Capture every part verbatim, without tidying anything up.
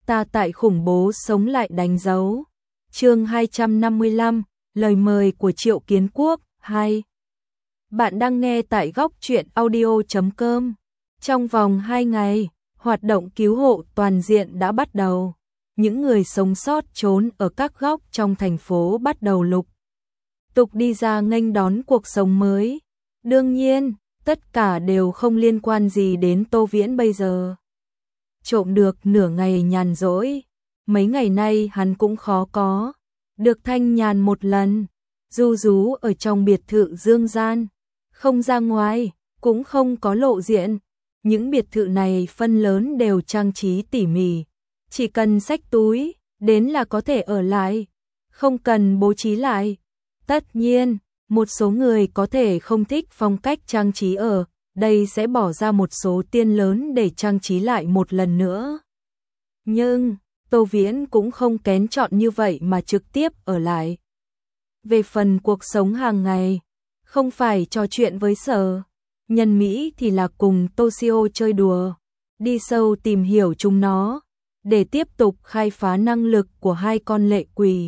ta tại khủng bố sống lại đánh dấu. Chương hai trăm năm mươi lăm, lời mời của Triệu Kiến Quốc. Hai. Bạn đang nghe tại góc truyện audio chấm com. Trong vòng hai ngày, hoạt động cứu hộ toàn diện đã bắt đầu. Những người sống sót trốn ở các góc trong thành phố bắt đầu lục tục đi ra nghênh đón cuộc sống mới. Đương nhiên, tất cả đều không liên quan gì đến Tô Viễn bây giờ. Trộm được nửa ngày nhàn rỗi, mấy ngày nay hắn cũng khó có được thanh nhàn một lần, du rú ở trong biệt thự dương gian, không ra ngoài, cũng không có lộ diện. Những biệt thự này phân lớn đều trang trí tỉ mỉ, chỉ cần xách túi đến là có thể ở lại, không cần bố trí lại. Tất nhiên, một số người có thể không thích phong cách trang trí ở đây sẽ bỏ ra một số tiền lớn để trang trí lại một lần nữa. Nhưng, Tô Viễn cũng không kén chọn như vậy mà trực tiếp ở lại. Về phần cuộc sống hàng ngày, không phải trò chuyện với Sở Nhân Mỹ thì là cùng Toshio chơi đùa, đi sâu tìm hiểu chúng nó, để tiếp tục khai phá năng lực của hai con lệ quỷ.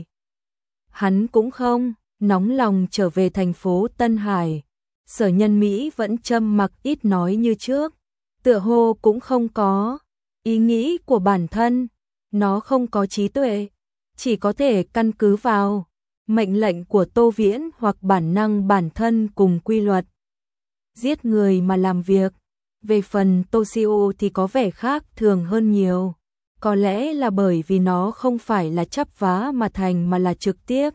Hắn cũng không nóng lòng trở về thành phố Tân Hải. Sở Nhân Mỹ vẫn châm mặc ít nói như trước, tựa hồ cũng không có ý nghĩ của bản thân, nó không có trí tuệ, chỉ có thể căn cứ vào mệnh lệnh của Tô Viễn hoặc bản năng bản thân cùng quy luật giết người mà làm việc. Về phần Toshio thì có vẻ khác thường hơn nhiều, có lẽ là bởi vì nó không phải là chắp vá mà thành mà là trực tiếp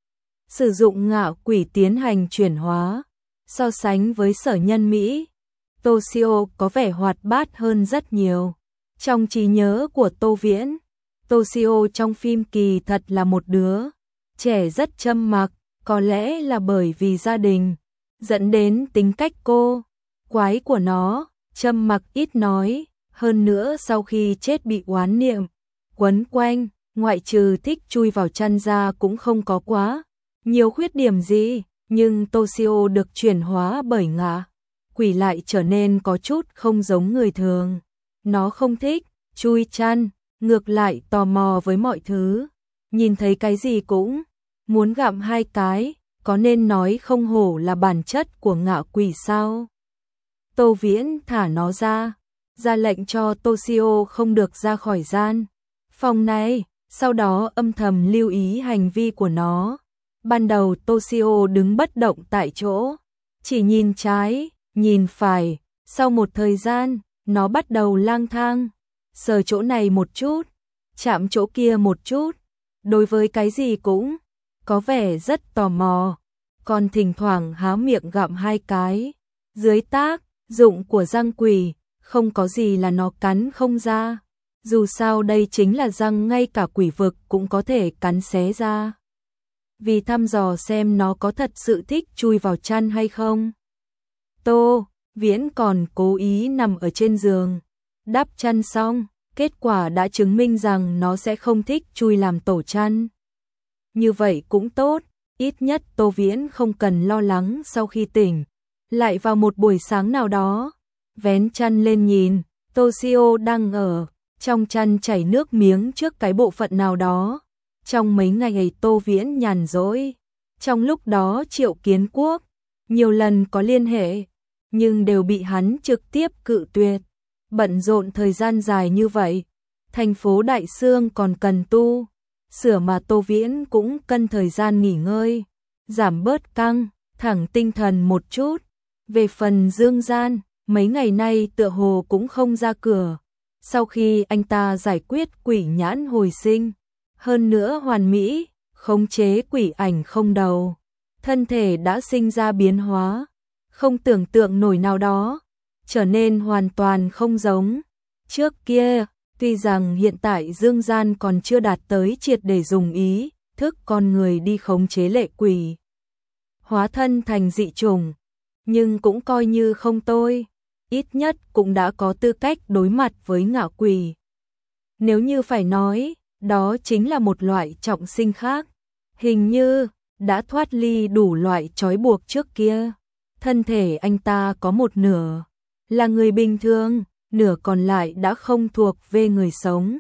sử dụng ngạo quỷ tiến hành chuyển hóa. So sánh với Sở Nhân Mỹ, Toshio có vẻ hoạt bát hơn rất nhiều. Trong trí nhớ của Tô Viễn, Toshio trong phim kỳ thật là một đứa trẻ rất châm mặc, có lẽ là bởi vì gia đình dẫn đến tính cách cô quái của nó, châm mặc ít nói, hơn nữa sau khi chết bị oán niệm quấn quanh, ngoại trừ thích chui vào chăn ra cũng không có quá nhiều khuyết điểm gì. Nhưng Toshio được chuyển hóa bởi ngạ quỷ lại trở nên có chút không giống người thường. Nó không thích chui chăn, ngược lại tò mò với mọi thứ, nhìn thấy cái gì cũng muốn gặm hai cái, có nên nói không hổ là bản chất của ngạ quỷ sao? Tô Viễn thả nó ra, ra lệnh cho Toshio không được ra khỏi gian phòng này, sau đó âm thầm lưu ý hành vi của nó. Ban đầu Toshio đứng bất động tại chỗ, chỉ nhìn trái, nhìn phải, sau một thời gian, nó bắt đầu lang thang, sờ chỗ này một chút, chạm chỗ kia một chút, đối với cái gì cũng có vẻ rất tò mò, còn thỉnh thoảng há miệng gặm hai cái. Dưới tác dụng của răng quỷ, không có gì là nó cắn không ra, dù sao đây chính là răng ngay cả quỷ vực cũng có thể cắn xé ra. Vì thăm dò xem nó có thật sự thích chui vào chăn hay không, Tô Viễn còn cố ý nằm ở trên giường, đắp chăn xong, kết quả đã chứng minh rằng nó sẽ không thích chui làm tổ chăn. Như vậy cũng tốt, ít nhất Tô Viễn không cần lo lắng sau khi tỉnh lại vào một buổi sáng nào đó, vén chăn lên nhìn, Toshio đang ở trong chăn chảy nước miếng trước cái bộ phận nào đó. Trong mấy ngày ngày Tô Viễn nhàn rỗi, trong lúc đó Triệu Kiến Quốc nhiều lần có liên hệ, nhưng đều bị hắn trực tiếp cự tuyệt. Bận rộn thời gian dài như vậy, thành phố Đại Sương còn cần tu sửa mà Tô Viễn cũng cần thời gian nghỉ ngơi, giảm bớt căng thẳng tinh thần một chút. Về phần Dương Gian, mấy ngày nay tựa hồ cũng không ra cửa, sau khi anh ta giải quyết quỷ nhãn hồi sinh, hơn nữa hoàn mỹ khống chế quỷ ảnh không đầu, thân thể đã sinh ra biến hóa không tưởng tượng nổi nào đó, trở nên hoàn toàn không giống trước kia. Tuy rằng hiện tại Dương Gian còn chưa đạt tới triệt để dùng ý thức con người đi khống chế lệ quỷ, hóa thân thành dị chủng, nhưng cũng coi như không tồi, ít nhất cũng đã có tư cách đối mặt với ngạ quỷ. Nếu như phải nói, đó chính là một loại trọng sinh khác, hình như đã thoát ly đủ loại trói buộc trước kia. Thân thể anh ta có một nửa là người bình thường, nửa còn lại đã không thuộc về người sống.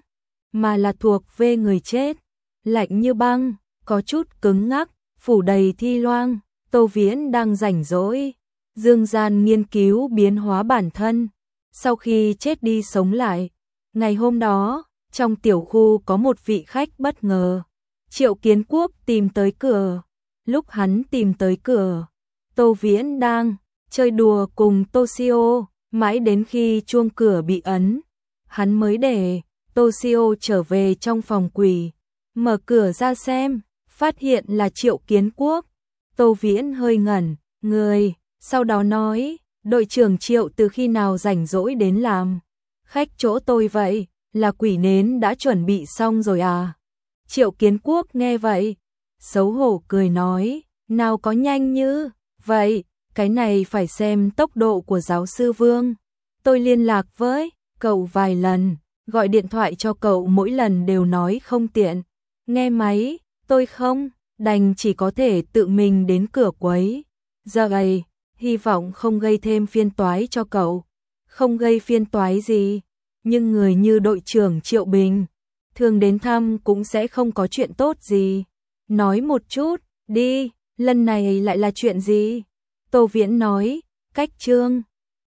mà là thuộc về người chết. Lạnh như băng, có chút cứng ngắc, phủ đầy thi loang. Tô Viễn đang rảnh rỗi, dương gian nghiên cứu biến hóa bản thân. Sau khi chết đi sống lại, ngày hôm đó, trong tiểu khu có một vị khách bất ngờ. Triệu Kiến Quốc tìm tới cửa. Lúc hắn tìm tới cửa, Tô Viễn đang chơi đùa cùng Toshio, mãi đến khi chuông cửa bị ấn, hắn mới để Toshio trở về trong phòng quỷ. Mở cửa ra xem, phát hiện là Triệu Kiến Quốc. Tô Viễn hơi ngẩn người, sau đó nói, đội trưởng Triệu từ khi nào rảnh rỗi đến làm khách chỗ tôi vậy, là quỷ nến đã chuẩn bị xong rồi à? Triệu Kiến Quốc nghe vậy, xấu hổ cười nói, nào có nhanh như vậy, cái này phải xem tốc độ của giáo sư Vương. Tôi liên lạc với cậu vài lần, gọi điện thoại cho cậu mỗi lần đều nói không tiện nghe máy, tôi không, đành chỉ có thể tự mình đến cửa quấy. Giờ này, hy vọng không gây thêm phiền toái cho cậu. Không gây phiền toái gì, nhưng người như đội trưởng Triệu Bình thường đến thăm cũng sẽ không có chuyện tốt gì. Nói một chút, đi, lần này lại là chuyện gì? Tô Viễn nói, cách Trương